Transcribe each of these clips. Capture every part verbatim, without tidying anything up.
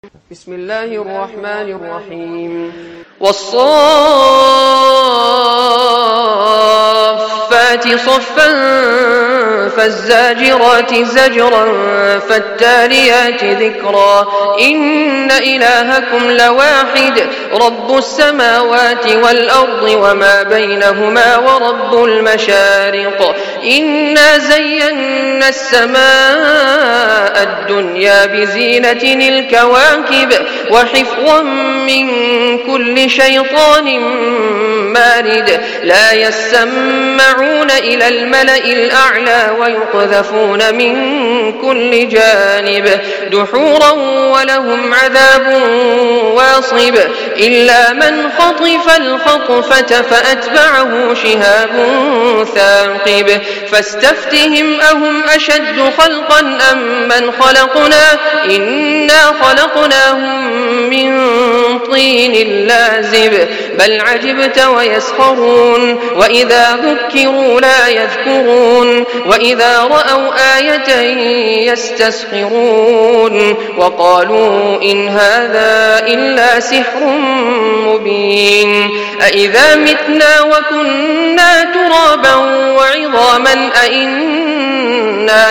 بسم الله الرحمن الرحيم. والصافات صفا فالزاجرات زجرا فالتاليات ذكرا إن إلهكم لواحد رب السماوات والأرض وما بينهما ورب المشارق إنا زينا السماء الدنيا بزينة الكواكب وحفظا من كل شيطان مارد لا يسمعون إلى الملأ الأعلى ويقذفون من كل جانب دحورا ولهم عذاب واصب إلا من خطف الخطفة فأتبعه شهاب ثاقب فاستفتهم أهم أشد خلقا أم من خلقنا إنا خلقناهم من طين لازب بل عجبت ويسخرون وإذا ذكروا لا يذكرون وإذا رأوا آية يستسخرون وقالوا إن هذا إلا سحر مبين أإذا متنا وكنا ترابا وعظاما أإنا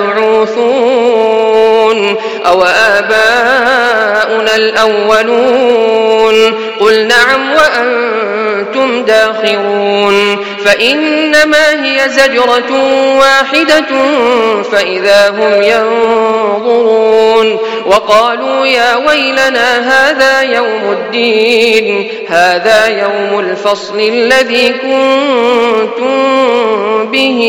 لمبعوثون أو آباؤنا الأولون قل نعم وأنتم داخرون فإنما هي زجرة واحدة فإذا هم ينظرون وقالوا يا ويلنا هذا يوم الدين هذا يوم الفصل الذي كنتم به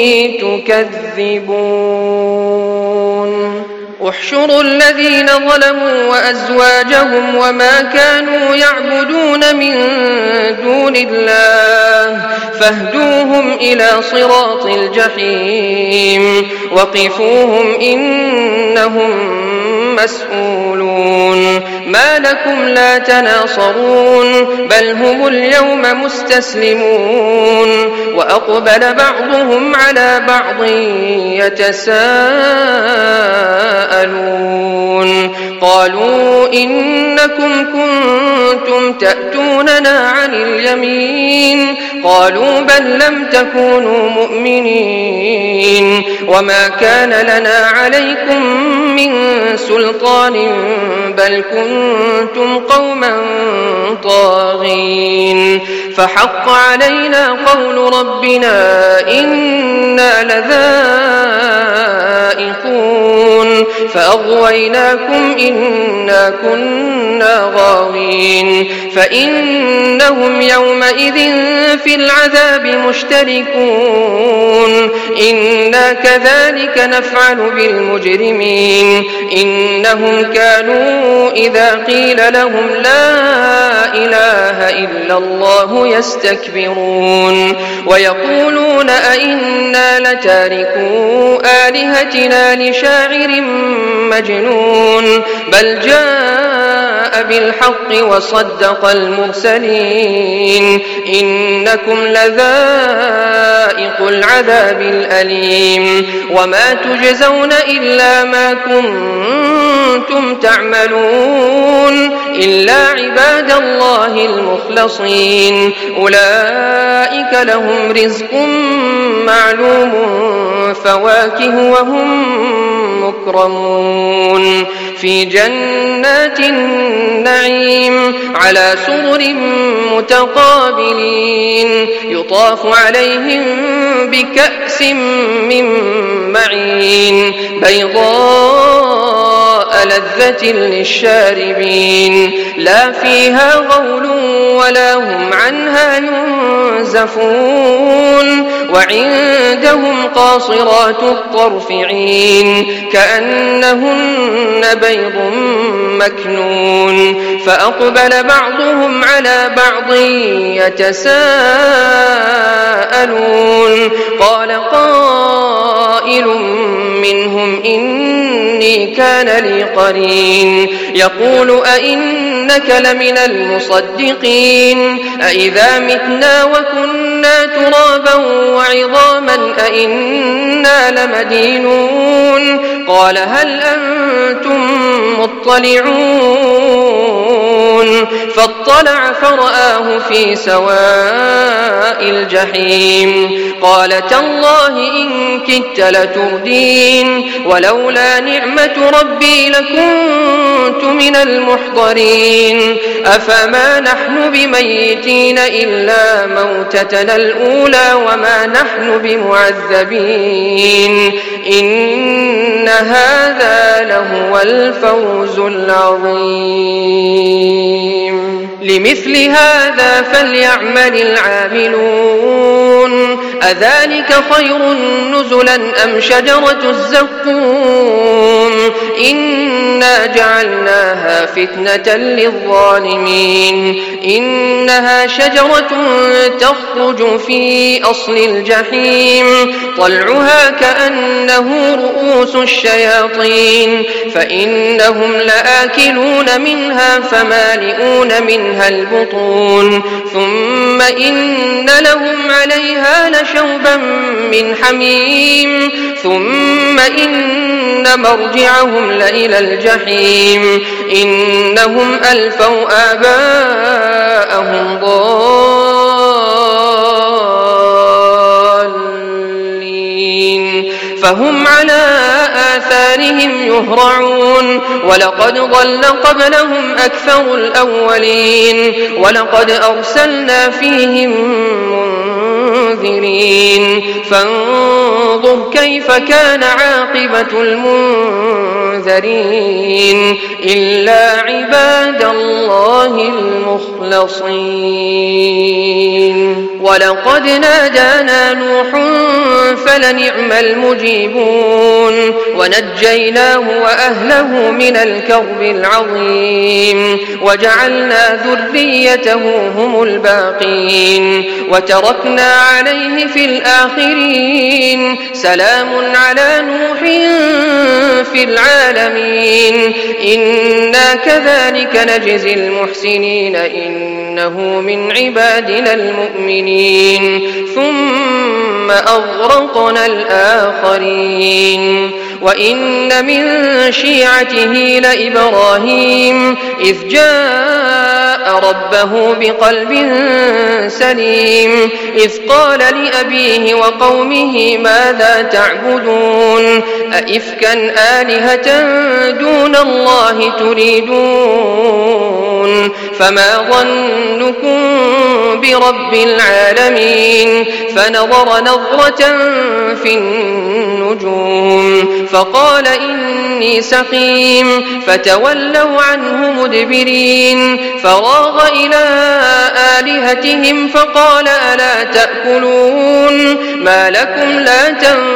تكذبون احشروا الذين ظلموا وأزواجهم وما كانوا يعبدون من دون الله فاهدوهم إلى صراط الجحيم وقفوهم إنهم مسؤولون ما لكم لا تناصرون بل هم اليوم مستسلمون وأقبل بعضهم على بعض يتساءلون قالوا إنكم كنتم تأتوننا عن اليمين قالوا بل لم تكونوا مؤمنين وما كان لنا عليكم من سلطان بل كنتم قوما طاغين فحق علينا قول ربنا إنا لذائقون فأغويناكم إنا كنا غاوين فإنهم يومئذ في العذاب مشتركون إنا كذلك نفعل بالمجرمين إنهم كانوا إذا قيل لهم لا إله إلا الله يستكبرون ويقولون أئنا لتاركو آلهتنا لشاعر مجنون بل جاء بالحق وصدق المرسلين إنكم لذائق العذاب الأليم وما تجزون إلا ما كنتم تعملون إلا عباد الله المخلصين أولئك لهم رزق معلوم فواكه وهم مكرمون في جنات النعيم على سرر متقابلين يطاف عليهم بكأس من معين بيضاء لذة للشاربين لا فيها غول ولا هم عنها ينزفون وعندهم قاصرات الطرف عين كأنهن بيض مكنون فأقبل بعضهم على بعض يتساءلون قال قائل منهم إني كان لي قرين يقول أئنك لمن المصدقين أئذا متنا وكنا ترابا وعظاما أئنا لمدينون قال هل أنتم مطلعون مطلعون فاطلع فرآه في سواء الجحيم قال تالله إن كدت لتردين ولولا نعمة ربي لكنت من المحضرين أفما نحن بميتين إلا موتتنا الأولى وما نحن بمعذبين إن هذا لهو الفوز العظيم لمثل هذا فليعمل العاملون أذلك خير نزلا أم شجرة الزقوم إنا جعلناها فتنة للظالمين إنها شجرة تخرج في أصل الجحيم طلعها كأنه رؤوس الشياطين فإنهم لآكلون منها فمالئون منها البطون ثم إن لهم عليها لشوبا من حميم ثم إن مرجعهم لإلى الجحيم إنهم ألفوا آباءهم ضالين فهم على آثارهم يهرعون ولقد ضل قبلهم أكثر الأولين ولقد أرسلنا فيهم منذرين فانظر كيف كان عاقبة المنذرين إلا عباد الله المخلصين ولقد نادانا نوح فلنعم المجيبون ونجيناه وأهله من الكرب العظيم وجعلنا ذريته هم الباقين وتركنا عليه في الآخرين سلام على نوح في العالمين إنا كذلك نجزي المحسنين إنه من عبادنا المؤمنين ثم أغرقنا الآخرين وإن من شيعته لإبراهيم إذ جاء ربه بقلب سليم إذ قال لأبيه وقومه ماذا تعبدون أئفكا آلهة دون الله تريدون فما ظنكم برب العالمين فنظر نظرة في النجوم فقال إني سقيم فتولوا عنه مدبرين فراغ إلى آلهتهم فقال ألا تأكلون ما لكم لا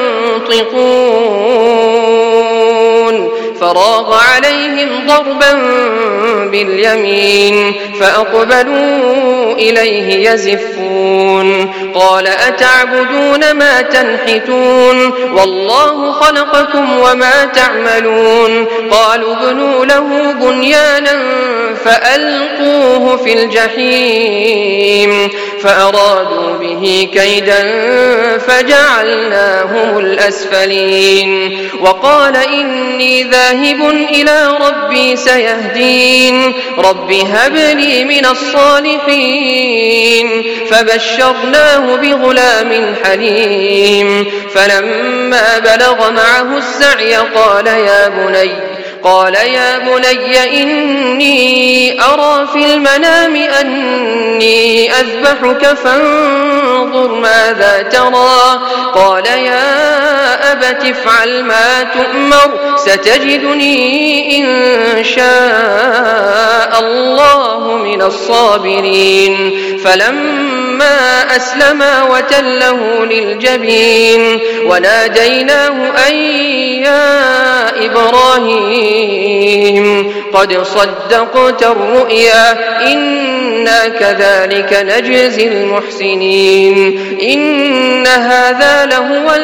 تنطقون فراغ عليهم ضربا باليمين فأقبلوا إليه يزفون قال أتعبدون ما تنحتون والله خلقكم وما تعملون قالوا ابنوا له بنيانا فألقوه في الجحيم فأرادوا به كيدا فجعلناهم الأسفلين وقال إني ذاهب إلى ربي سيهدين رب هب لي من الصالحين فبشرناه بغلام حليم فلما بلغ معه السعي قال يا بني قال يا بني إني أرى في المنام أني أذبحك فانظر ماذا ترى قال يا أبت افعل ما تؤمر ستجدني إن شاء الله من الصابرين فلما أسلما وتله للجبين وناديناه أن يا إبراهيم قد صدقت الرؤيا إنا كذلك نجزي المحسنين إن هذا لهو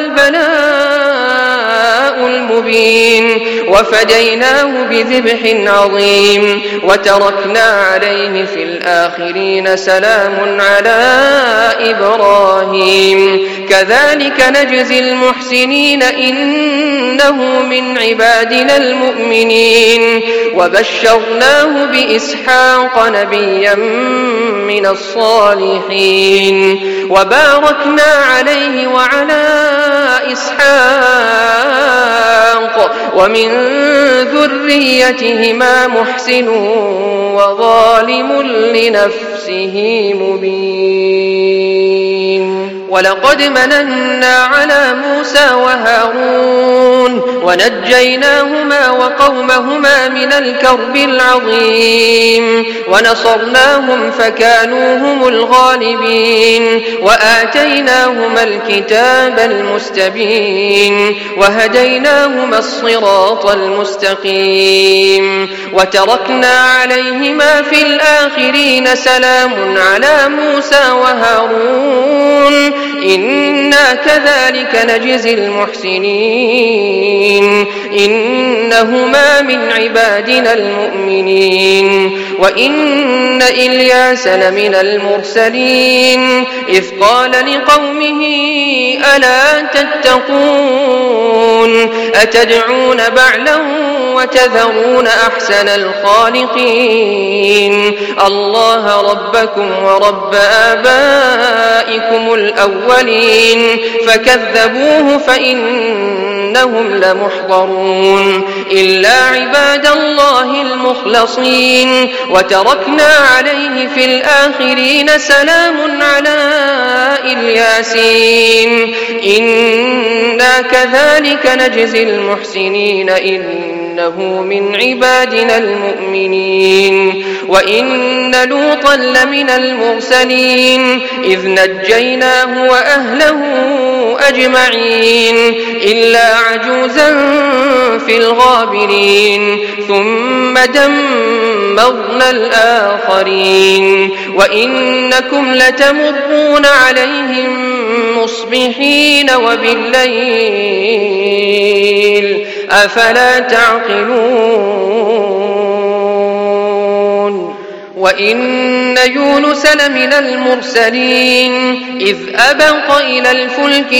البلاء المبين وفديناه بذبح عظيم وتركنا عليه في الآخرين سلام على إبراهيم كذلك نجزي المحسنين إنه من عبادنا المؤمنين وبشرناه بإسحاق نبيا من الصالحين وباركنا عليه وعلى إسحاق ومن ذريتهما محسن وظالم لنفسه مبين. ولقد مننا على موسى وهارون ونجيناهما وقومهما من الكرب العظيم ونصرناهم فكانوا هم الغالبين وآتيناهما الكتاب المستبين وهديناهما الصراط المستقيم وتركنا عليهما في الآخرين سلام على موسى وهارون إنا كذلك نجزي المحسنين إنهما من عبادنا المؤمنين. وإن إلياس لمن المرسلين إذ قال لقومه ألا تتقون أتدعون بعلا وتذرون أحسن الخالقين الله ربكم ورب آبائكم الأولين فكذبوه فإنهم لمحضرون إلا عباد الله المخلصين وتركنا عليه في الآخرين سلام على الياسين إنا كذلك نجزي المحسنين إنه من عبادنا المؤمنين. وإن لوطا لمن المرسلين إذ نجيناه وأهله أجمعين إلا عجوزا في الغابرين ثم دمرنا الآخرين وإنكم لتمرون عليهم مصبحين وبالليل أفلا تعقلون. وإن يونس لمن المرسلين إذ أبق إلى الفلك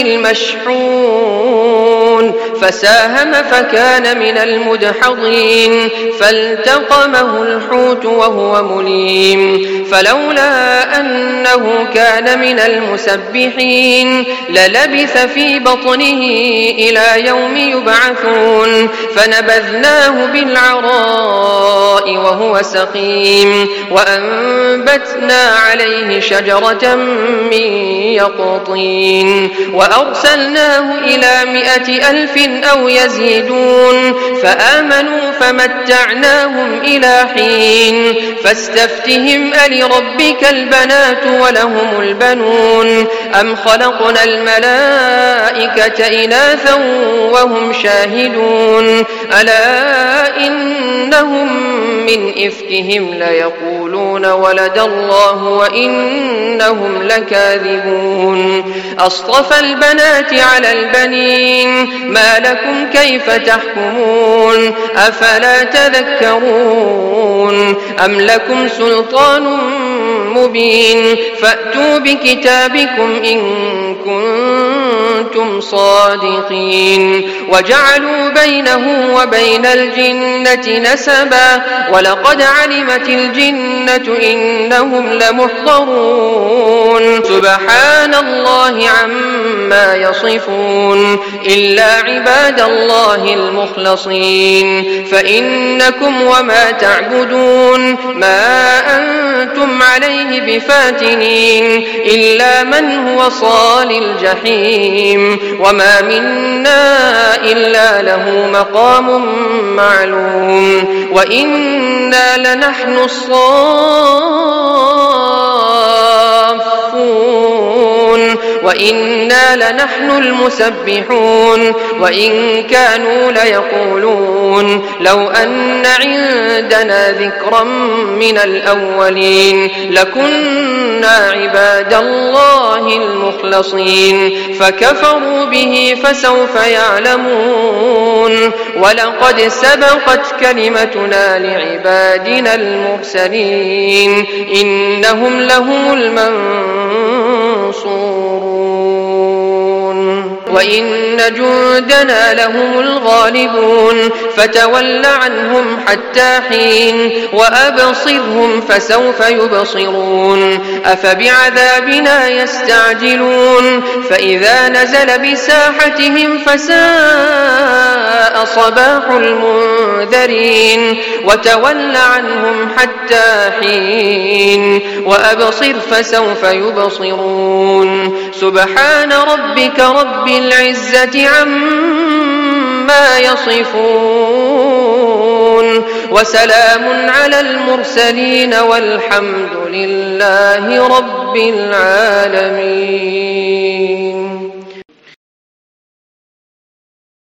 المشحون فساهم فكان من المدحضين فالتقمه الحوت وهو مليم فلولا أنه كان من المسبحين للبث في بطنه إلى يوم يبعثون فنبذناه بالعراء وهو سقيم وأنبتنا عليه شجرة من يقطين وأرسلناه إلى مائة ألف أو يزيدون فآمنوا فمتعناهم إلى حين فاستفتهم ألربك البنات ولهم البنون أم خلقنا الملائكة إناثا وهم شاهدون ألا إنهم من إفكهم ليقولون ولد الله وإنهم لكاذبون أصطفى البنات على البنين ما لكم كيف تحكمون أفلا تذكرون أم لكم سلطان مبين فأتوا بكتابكم إن كنتم صادقين وجعلوا بينه وبين الجنة نسبا ولقد علمت الجنة إنهم لمحضرون سبحان الله عما يصفون إلا عباد الله المخلصين فإنكم وما تعبدون ما أنتم عليه بفاتنين إلا من هو صال الجحيم وما منا إلا له مقام معلوم وإنا لنحن الصافون وإنا لنحن المسبحون وإن كانوا ليقولون لو أن عندنا ذكرا من الأولين لكنا عباد الله المخلصين فكفروا به فسوف يعلمون ولقد سبقت كلمتنا لعبادنا المرسلين إنهم لهم المنصورون. وإن جندنا لهم الغالبون فتول عنهم حتى حين وأبصرهم فسوف يبصرون أفبعذابنا يستعجلون فإذا نزل بساحتهم فساء صباح المنذرين وتول عنهم حتى حين وأبصر فسوف يبصرون سبحان ربك رب العزة عما يصفون وسلام على المرسلين والحمد لله رب العالمين.